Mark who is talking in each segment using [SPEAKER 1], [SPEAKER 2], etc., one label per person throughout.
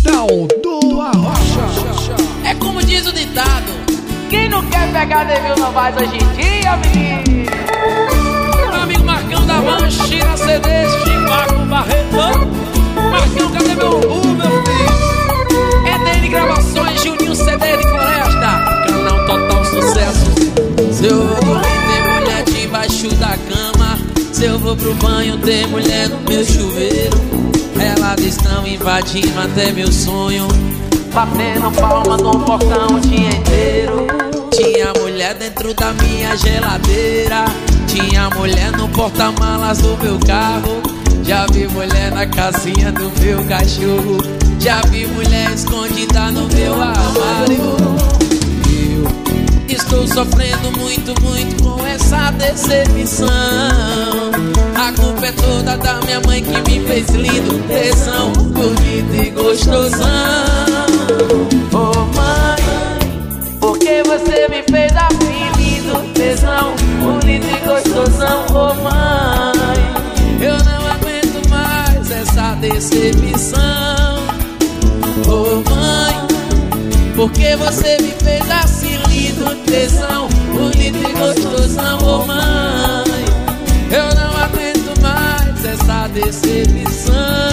[SPEAKER 1] Aldo Arrocha.
[SPEAKER 2] É como diz o ditado: quem não quer pegar devil não faz hoje em dia, menino. Meu amigo Marcão da Manche, na CD, Chico Barreto. Marcão, cadê meu meu filho? É dele gravações, Juninho CD de Floresta. Canal Total Sucesso. Se eu vou dormir, tem mulher debaixo da cama. Se eu vou pro banho, tem mulher no meu chuveiro. Elas estão invadindo até meu sonho, batendo palma no portão o dia inteiro. Tinha mulher dentro da minha geladeira, tinha mulher no porta-malas do meu carro. Já vi mulher na casinha do meu cachorro, já vi mulher escondida no meu armário. Eu estou sofrendo muito, muito com essa decepção. A culpa é toda da minha mãe que me fez lindo, tesão, bonito e gostosão. Oh mãe, por que você me fez assim lindo, tesão, bonito e gostosão? Oh mãe, eu não aguento mais essa decepção. Oh mãe, por que você me fez assim lindo, tesão, bonito e gostosão? Oh mãe, eu não aguento mais essa decepção.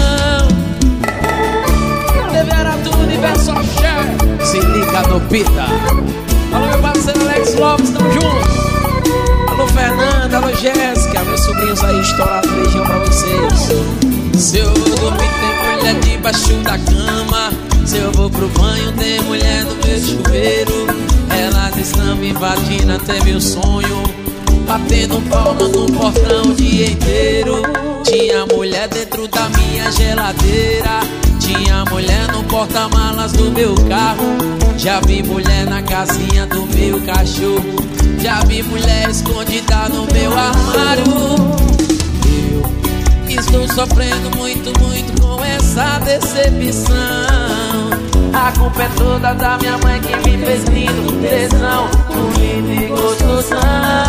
[SPEAKER 2] TV Aratu, Universo Axé, se liga no Pita. Alô meu parceiro Alex Lopes, tamo junto. Alô Fernanda, alô Jéssica, meus sobrinhos aí estourados, beijão pra vocês. Se eu dormir tem mulher debaixo da cama, se eu vou pro banho tem mulher no meu chuveiro. Elas estão me invadindo até meu sonho, batendo palma no portão o dia inteiro. Tinha mulher dentro da minha geladeira, tinha mulher no porta-malas do meu carro. Já vi mulher na casinha do meu cachorro, já vi mulher escondida no meu armário. Eu estou sofrendo muito, muito com essa decepção. A culpa é toda da minha mãe que me fez lindo, tesão, bonito e gostosão.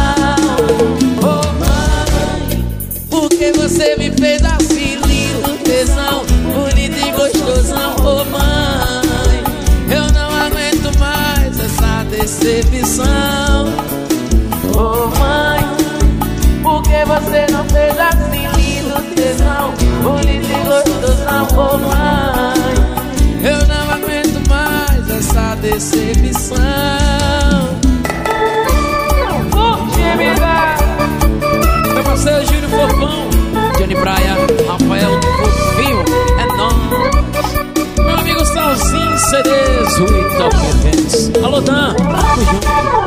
[SPEAKER 2] Oh mãe, por que você me fez assim lindo, tesão, bonito e gostosão? Oh mãe, eu não aguento mais essa decepção. Oh mãe, por que você não fez assim lindo, tesão, bonito e gostosão? Oh mãe, eu não aguento mais essa decepção. Meu parceiro Júlio Fofão, Johnny Praia, Rafael do Fofinho, é nóis. Meu amigo Salzinho CDs, Rui Top Events. Alô Dan, tamo junto.